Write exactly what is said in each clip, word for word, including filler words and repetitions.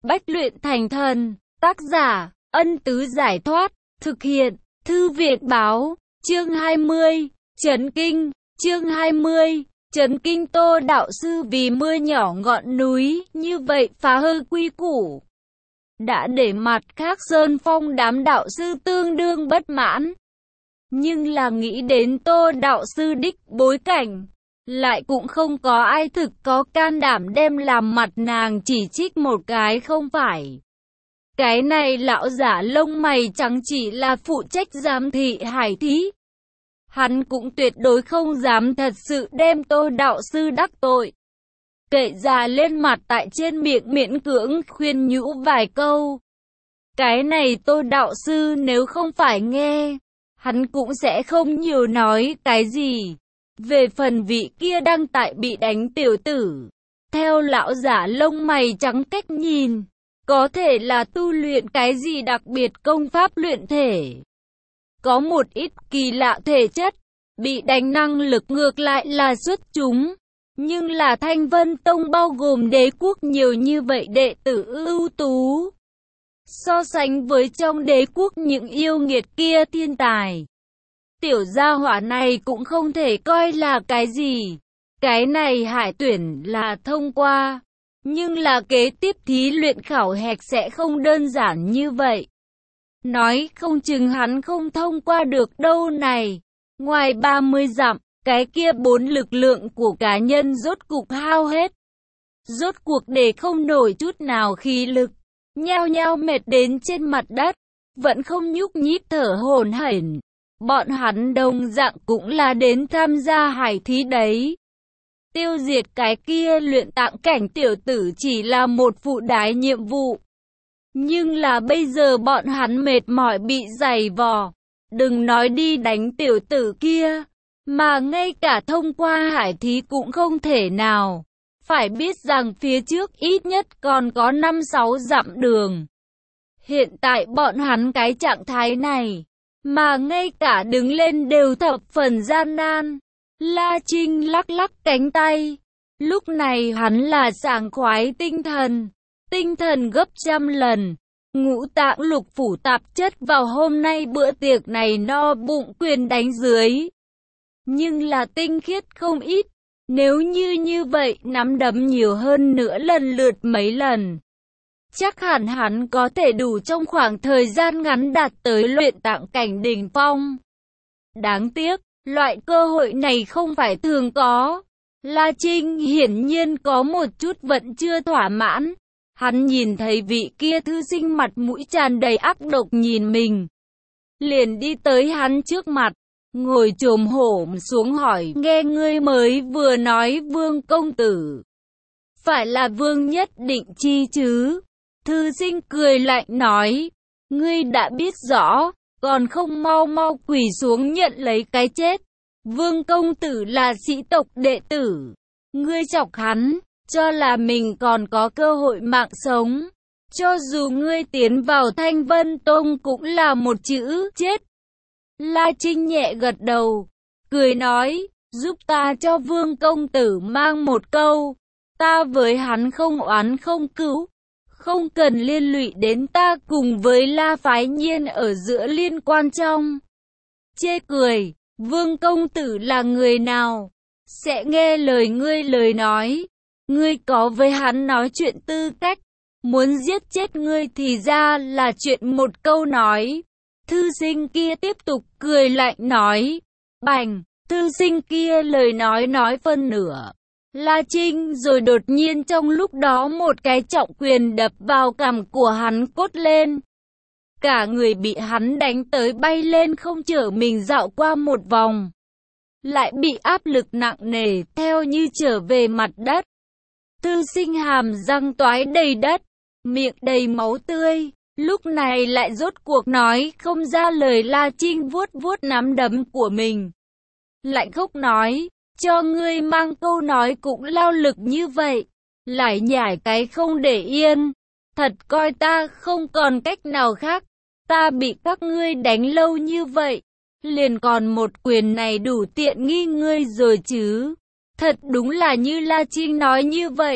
bách luyện thành thần. Tác giả, Ân Tứ Giải Thoát. Thực hiện, Thư Viện Báo. Chương hai mươi. Chấn kinh. Chương hai mươi. Chấn kinh. Tô đạo sư vì mưa nhỏ ngọn núi, như vậy phá hư quy củ. Đã để mặt khác Sơn Phong đám đạo sư tương đương bất mãn. Nhưng là nghĩ đến Tô đạo sư đích bối cảnh, lại cũng không có ai thực có can đảm đem làm mặt nàng chỉ trích một cái không phải. Cái này lão giả lông mày trắng chỉ là phụ trách giám thị hải thí. Hắn cũng tuyệt đối không dám thật sự đem Tô đạo sư đắc tội. Kệ già lên mặt tại trên miệng miễn cưỡng khuyên nhủ vài câu. Cái này Tô đạo sư nếu không phải nghe, hắn cũng sẽ không nhiều nói cái gì. Về phần vị kia đang tại bị đánh tiểu tử, theo lão giả lông mày trắng cách nhìn, có thể là tu luyện cái gì đặc biệt công pháp luyện thể. Có một ít kỳ lạ thể chất, bị đánh năng lực ngược lại là xuất chúng. Nhưng là Thanh Vân Tông bao gồm đế quốc nhiều như vậy đệ tử ưu tú. So sánh với trong đế quốc những yêu nghiệt kia thiên tài, tiểu gia hỏa này cũng không thể coi là cái gì. Cái này hải tuyển là thông qua, nhưng là kế tiếp thí luyện khảo hạch sẽ không đơn giản như vậy. Nói không chừng hắn không thông qua được đâu này. Ngoài ba mươi dặm, cái kia bốn lực lượng của cá nhân rốt cục hao hết. Rốt cuộc để không nổi chút nào khí lực, nhao nhao mệt đến trên mặt đất, vẫn không nhúc nhích thở hổn hển. Bọn hắn đồng dạng cũng là đến tham gia hải thí đấy. Tiêu diệt cái kia luyện tạng cảnh tiểu tử chỉ là một phụ đái nhiệm vụ. Nhưng là bây giờ bọn hắn mệt mỏi bị giày vò. Đừng nói đi đánh tiểu tử kia, mà ngay cả thông qua hải thí cũng không thể nào. Phải biết rằng phía trước ít nhất còn có năm sáu dặm đường. Hiện tại bọn hắn cái trạng thái này, mà ngay cả đứng lên đều thập phần gian nan. La Trinh lắc lắc cánh tay. Lúc này hắn là sảng khoái tinh thần. Tinh thần gấp trăm lần. Ngũ tạng lục phủ tạp chất vào hôm nay bữa tiệc này no bụng quyền đánh dưới. Nhưng là tinh khiết không ít. Nếu như như vậy nắm đấm nhiều hơn nữa lần lượt mấy lần, chắc hẳn hắn có thể đủ trong khoảng thời gian ngắn đạt tới luyện tạng cảnh đỉnh phong. Đáng tiếc, loại cơ hội này không phải thường có. La Trinh hiển nhiên có một chút vẫn chưa thỏa mãn. Hắn nhìn thấy vị kia thư sinh mặt mũi tràn đầy ác độc nhìn mình, liền đi tới hắn trước mặt, ngồi chồm hổm xuống hỏi, nghe ngươi mới vừa nói Vương công tử, phải là Vương Nhất Định chi chứ? Thư sinh cười lạnh nói, ngươi đã biết rõ, còn không mau mau quỳ xuống nhận lấy cái chết. Vương công tử là sĩ tộc đệ tử, ngươi chọc hắn, cho là mình còn có cơ hội mạng sống. Cho dù ngươi tiến vào Thanh Vân Tông cũng là một chữ chết. La Trinh nhẹ gật đầu, cười nói, giúp ta cho Vương công tử mang một câu, ta với hắn không oán không cữu, không cần liên lụy đến ta cùng với La Phái Nhiên ở giữa liên quan trong. Chê cười, Vương công tử là người nào, sẽ nghe lời ngươi lời nói, ngươi có với hắn nói chuyện tư cách, muốn giết chết ngươi thì ra là chuyện một câu nói. Thư sinh kia tiếp tục cười lạnh nói, bành, thư sinh kia lời nói nói phân nửa. La Trinh rồi đột nhiên trong lúc đó một cái trọng quyền đập vào cằm của hắn cốt lên. Cả người bị hắn đánh tới bay lên không chở mình dạo qua một vòng. Lại bị áp lực nặng nề theo như trở về mặt đất. Thư sinh hàm răng toái đầy đất, miệng đầy máu tươi. Lúc này lại rốt cuộc nói không ra lời. La Trinh vuốt vuốt nắm đấm của mình, lạnh khóc nói, cho ngươi mang câu nói cũng lao lực như vậy, lại nhảy cái không để yên, thật coi ta không còn cách nào khác. Ta bị các ngươi đánh lâu như vậy, liền còn một quyền này đủ tiện nghi ngươi rồi chứ. Thật đúng là như La Trinh nói như vậy,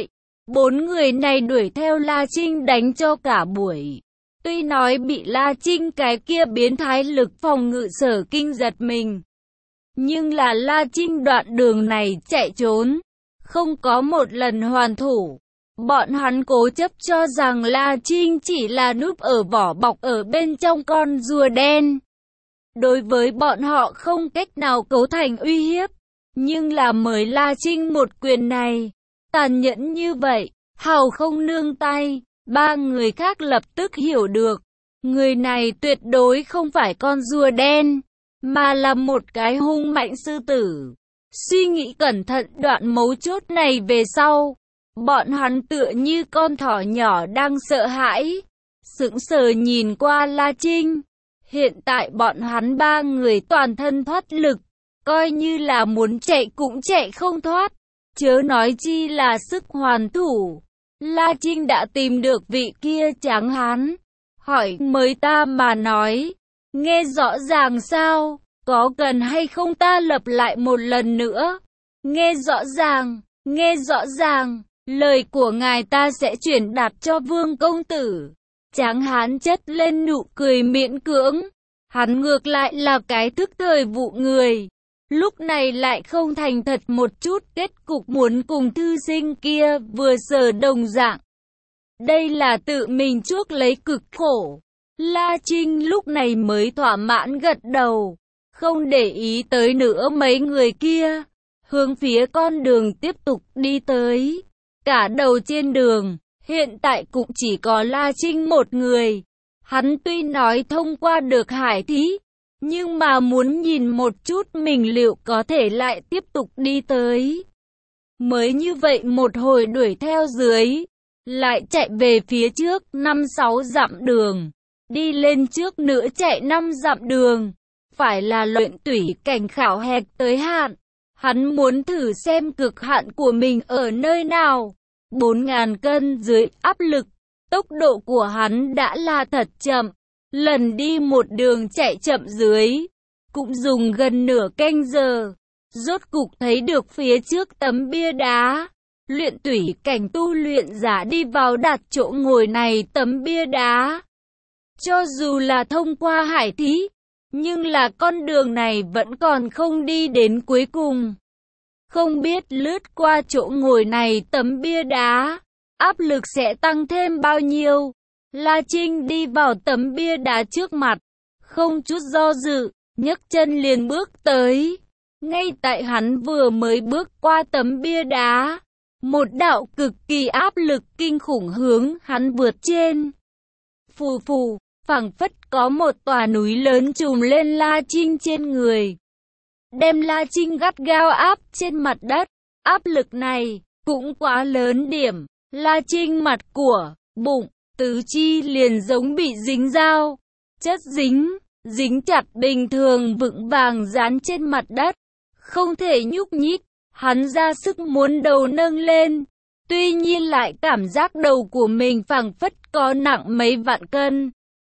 Bốn người này đuổi theo La Trinh đánh cho cả buổi. Tuy nói bị La Trinh cái kia biến thái lực phòng ngự Sở Kinh giật mình, nhưng là La Trinh đoạn đường này chạy trốn, không có một lần hoàn thủ. Bọn hắn cố chấp cho rằng La Trinh chỉ là núp ở vỏ bọc ở bên trong con rùa đen. Đối với bọn họ không cách nào cấu thành uy hiếp, nhưng là mới La Trinh một quyền này, tàn nhẫn như vậy, hào không nương tay, ba người khác lập tức hiểu được, người này tuyệt đối không phải con rùa đen, mà là một cái hung mạnh sư tử. Suy nghĩ cẩn thận đoạn mấu chốt này về sau, bọn hắn tựa như con thỏ nhỏ đang sợ hãi, sững sờ nhìn qua La Trinh. Hiện tại bọn hắn ba người toàn thân thoát lực, coi như là muốn chạy cũng chạy không thoát, chớ nói chi là sức hoàn thủ. La Trinh đã tìm được vị kia tráng hán, hỏi mới ta mà nói, nghe rõ ràng sao, có cần hay không ta lặp lại một lần nữa? Nghe rõ ràng, nghe rõ ràng, lời của ngài ta sẽ chuyển đạt cho Vương công tử. Tráng hán chất lên nụ cười miễn cưỡng, hắn ngược lại là cái thức thời vụ người, lúc này lại không thành thật một chút, kết cục muốn cùng thư sinh kia vừa sở đồng dạng. Đây là tự mình chuốc lấy cực khổ. La Trinh lúc này mới thỏa mãn gật đầu, không để ý tới nữa mấy người kia, hướng phía con đường tiếp tục đi tới. Cả đầu trên đường, hiện tại cũng chỉ có La Trinh một người. Hắn tuy nói thông qua được hải thí, nhưng mà muốn nhìn một chút mình liệu có thể lại tiếp tục đi tới. Mới như vậy một hồi đuổi theo dưới, lại chạy về phía trước năm sáu dặm đường, đi lên trước nữa chạy năm dặm đường, phải là luyện tủy cảnh khảo hạch tới hạn. Hắn muốn thử xem cực hạn của mình ở nơi nào. Bốn ngàn cân dưới áp lực, tốc độ của hắn đã là thật chậm. Lần đi một đường chạy chậm dưới, cũng dùng gần nửa canh giờ. Rốt cục thấy được phía trước tấm bia đá. Luyện tủy cảnh tu luyện giả đi vào đặt chỗ ngồi này tấm bia đá. Cho dù là thông qua hải thí, nhưng là con đường này vẫn còn không đi đến cuối cùng. Không biết lướt qua chỗ ngồi này tấm bia đá, áp lực sẽ tăng thêm bao nhiêu. La Trinh đi vào tấm bia đá trước mặt, không chút do dự, nhấc chân liền bước tới. Ngay tại hắn vừa mới bước qua tấm bia đá, một đạo cực kỳ áp lực kinh khủng hướng hắn vượt trên. Phù phù, phảng phất có một tòa núi lớn trùm lên La Trinh trên người, đem La Trinh gắt gao áp trên mặt đất. Áp lực này cũng quá lớn điểm, La Trinh mặt của, bụng, tứ chi liền giống bị dính dao, chất dính, dính chặt bình thường vững vàng dán trên mặt đất, không thể nhúc nhích. Hắn ra sức muốn đầu nâng lên, tuy nhiên lại cảm giác đầu của mình phảng phất có nặng mấy vạn cân.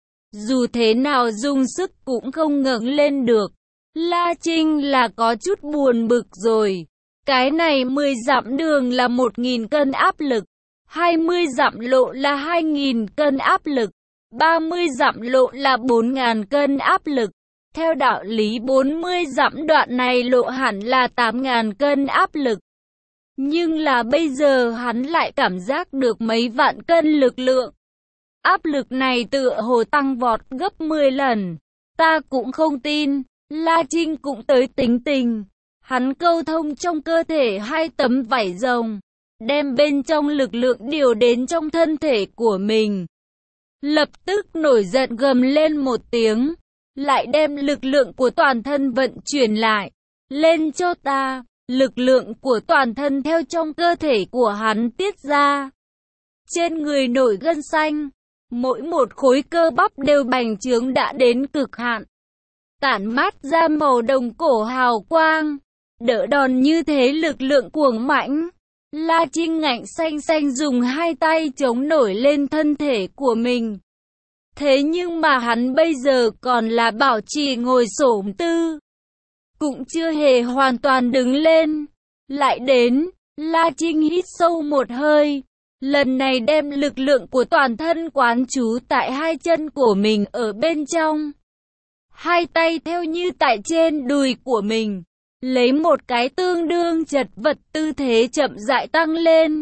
Dù thế nào dùng sức cũng không ngẩng lên được. La Trinh là có chút buồn bực rồi. Cái này mười dặm đường là một nghìn cân áp lực, hai mươi dặm lộ là hai nghìn cân áp lực, ba mươi dặm lộ là bốn nghìn cân áp lực. Theo đạo lý bốn mươi dặm đoạn này lộ hẳn là tám nghìn cân áp lực. Nhưng là bây giờ hắn lại cảm giác được mấy vạn cân lực lượng. Áp lực này tựa hồ tăng vọt gấp mười lần. Ta cũng không tin. La Trinh cũng tới tính tình. Hắn câu thông trong cơ thể hai tấm vảy rồng, đem bên trong lực lượng điều đến trong thân thể của mình. Lập tức nổi giận gầm lên một tiếng, lại đem lực lượng của toàn thân vận chuyển lại. Lên cho ta, lực lượng của toàn thân theo trong cơ thể của hắn tiết ra. Trên người nổi gân xanh, mỗi một khối cơ bắp đều bành trướng đã đến cực hạn, tản mát ra màu đồng cổ hào quang, đỡ đòn như thế lực lượng cuồng mãnh. La Trinh ngạnh xanh xanh dùng hai tay chống nổi lên thân thể của mình. Thế nhưng mà hắn bây giờ còn là bảo trì ngồi xổm tư, cũng chưa hề hoàn toàn đứng lên. Lại đến, La Trinh hít sâu một hơi, Lần này đem lực lượng của toàn thân quán trú tại hai chân của mình ở bên trong. Hai tay theo như tại trên đùi của mình. Lấy một cái tương đương chật vật tư thế chậm rãi tăng lên.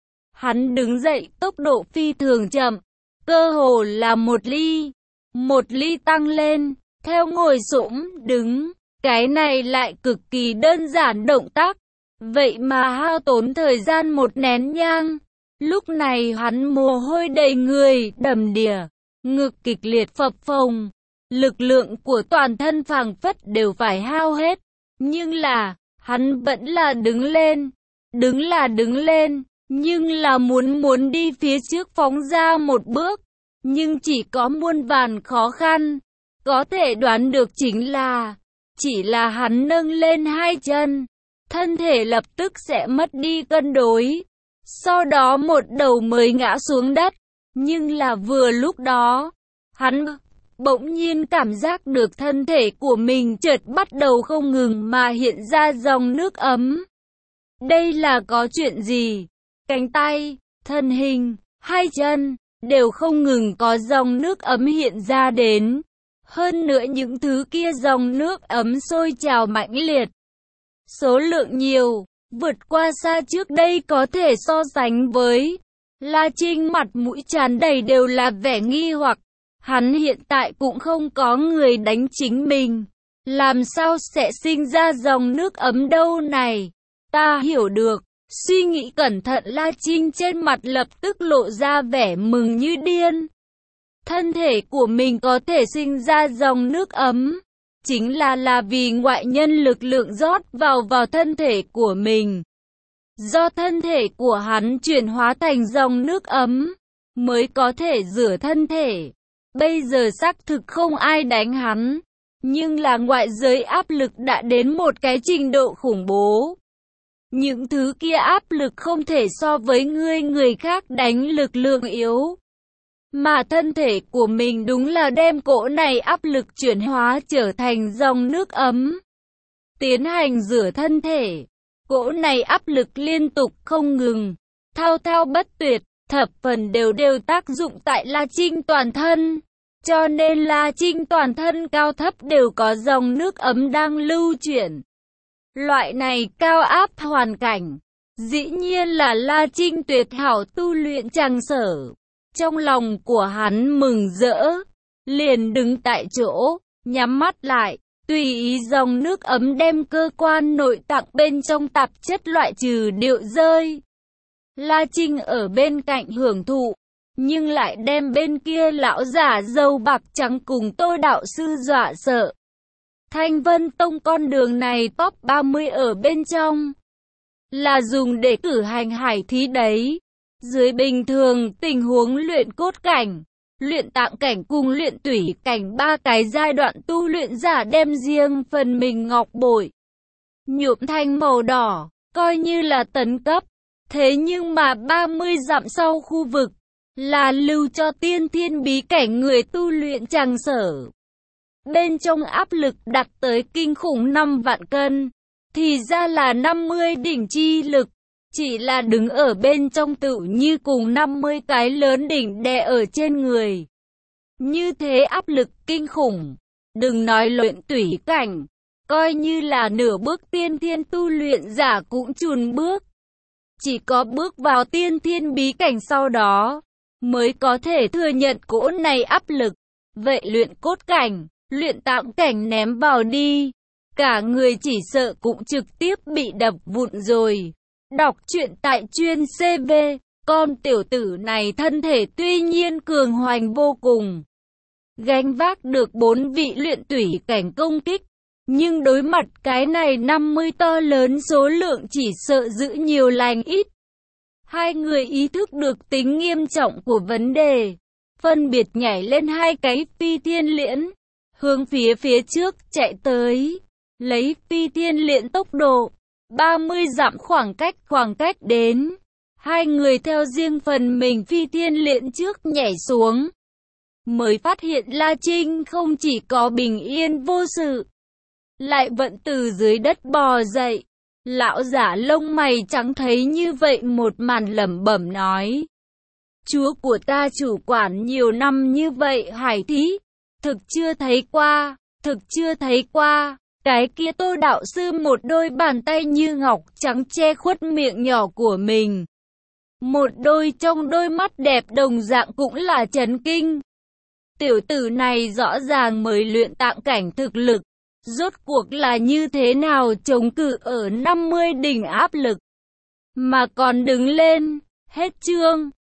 Hắn đứng dậy tốc độ phi thường chậm. Cơ hồ là một ly. Một ly tăng lên. Theo ngồi xổm đứng. Cái này lại cực kỳ đơn giản động tác. Vậy mà hao tốn thời gian một nén nhang. Lúc này hắn mồ hôi đầy người, đầm đìa, ngực kịch liệt phập phồng. Lực lượng của toàn thân phảng phất đều phải hao hết. Nhưng là, hắn vẫn là đứng lên. Đứng là đứng lên, nhưng là muốn muốn đi phía trước phóng ra một bước. Nhưng chỉ có muôn vàn khó khăn. Có thể đoán được chính là, chỉ là hắn nâng lên hai chân. Thân thể lập tức sẽ mất đi cân đối. Sau đó một đầu mới ngã xuống đất. Nhưng là vừa lúc đó, hắn bỗng nhiên cảm giác được thân thể của mình chợt bắt đầu không ngừng mà hiện ra dòng nước ấm. Đây là có chuyện gì? Cánh tay, thân hình, hai chân, đều không ngừng có dòng nước ấm hiện ra đến. Hơn nữa những thứ kia dòng nước ấm sôi trào mãnh liệt. Số lượng nhiều, vượt qua xa trước đây có thể so sánh với. La Trinh mặt mũi tràn đầy đều là vẻ nghi hoặc. Hắn hiện tại cũng không có người đánh chính mình. Làm sao sẽ sinh ra dòng nước ấm đâu này? Ta hiểu được. Suy nghĩ cẩn thận La Trinh trên mặt lập tức lộ ra vẻ mừng như điên. Thân thể của mình có thể sinh ra dòng nước ấm. Chính là là vì ngoại nhân lực lượng rót vào vào thân thể của mình. Do thân thể của hắn chuyển hóa thành dòng nước ấm, mới có thể rửa thân thể. Bây giờ xác thực không ai đánh hắn, nhưng là ngoại giới áp lực đã đến một cái trình độ khủng bố. Những thứ kia áp lực không thể so với ngươi người khác đánh lực lượng yếu. Mà thân thể của mình đúng là đem cỗ này áp lực chuyển hóa trở thành dòng nước ấm. Tiến hành rửa thân thể. Cỗ này áp lực liên tục không ngừng, thao thao bất tuyệt, thập phần đều đều tác dụng tại La Trinh toàn thân. Cho nên La Trinh toàn thân cao thấp đều có dòng nước ấm đang lưu chuyển. Loại này cao áp hoàn cảnh, dĩ nhiên là La Trinh tuyệt hảo tu luyện tràng sở. Trong lòng của hắn mừng rỡ, liền đứng tại chỗ, nhắm mắt lại, tùy ý dòng nước ấm đem cơ quan nội tạng bên trong tạp chất loại trừ điệu rơi. La Trinh ở bên cạnh hưởng thụ, nhưng lại đem bên kia lão giả râu bạc trắng cùng Tô đạo sư dọa sợ. Thanh Vân Tông con đường này top ba mươi ở bên trong, là dùng để cử hành hải thí đấy. Dưới bình thường tình huống luyện cốt cảnh, luyện tạng cảnh cùng luyện tủy cảnh ba cái giai đoạn tu luyện giả đem riêng phần mình ngọc bội nhuộm thành màu đỏ, coi như là tấn cấp. Thế nhưng mà ba mươi dặm sau khu vực là lưu cho tiên thiên bí cảnh người tu luyện tràng sở. Bên trong áp lực đạt tới kinh khủng năm vạn cân, thì ra là năm mươi đỉnh chi lực. Chỉ là đứng ở bên trong tự như cùng năm mươi cái lớn đỉnh đè ở trên người. Như thế áp lực kinh khủng. Đừng nói luyện tủy cảnh, coi như là nửa bước tiên thiên tu luyện giả cũng chùn bước. Chỉ có bước vào tiên thiên bí cảnh sau đó, mới có thể thừa nhận cỗ này áp lực. Vậy luyện cốt cảnh, luyện tạng cảnh ném vào đi, cả người chỉ sợ cũng trực tiếp bị đập vụn rồi. Đọc truyện tại chuyên xê vê, con tiểu tử này thân thể tuy nhiên cường hoành vô cùng, gánh vác được bốn vị luyện tủy cảnh công kích, nhưng đối mặt cái này năm mươi to lớn số lượng chỉ sợ giữ nhiều lành ít. Hai người ý thức được tính nghiêm trọng của vấn đề, phân biệt nhảy lên hai cái phi thiên liễn, hướng phía phía trước chạy tới, lấy phi thiên liễn tốc độ ba mươi dặm khoảng cách khoảng cách đến. Hai người theo riêng phần mình phi thiên liễn trước nhảy xuống, mới phát hiện La Trinh không chỉ có bình yên vô sự, lại vẫn từ dưới đất bò dậy, Lão giả lông mày trắng thấy như vậy một màn lẩm bẩm nói. Chúa của ta chủ quản nhiều năm như vậy Hải Thí, thực chưa thấy qua, thực chưa thấy qua. Cái kia Tô đạo sư một đôi bàn tay như ngọc trắng che khuất miệng nhỏ của mình. Một đôi trong đôi mắt đẹp đồng dạng cũng là chấn kinh. Tiểu tử này rõ ràng mới luyện tạng cảnh thực lực. Rốt cuộc là như thế nào chống cự ở năm mươi đỉnh áp lực. Mà còn đứng lên, hết chương.